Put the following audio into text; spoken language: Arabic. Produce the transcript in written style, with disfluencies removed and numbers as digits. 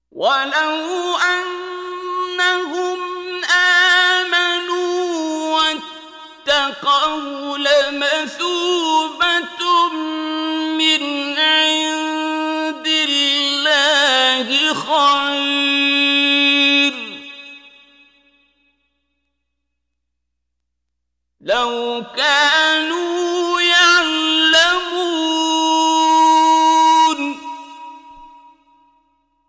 ولو أنهم آمنوا واتقوا لمثوبة من عند الله خير لو كانوا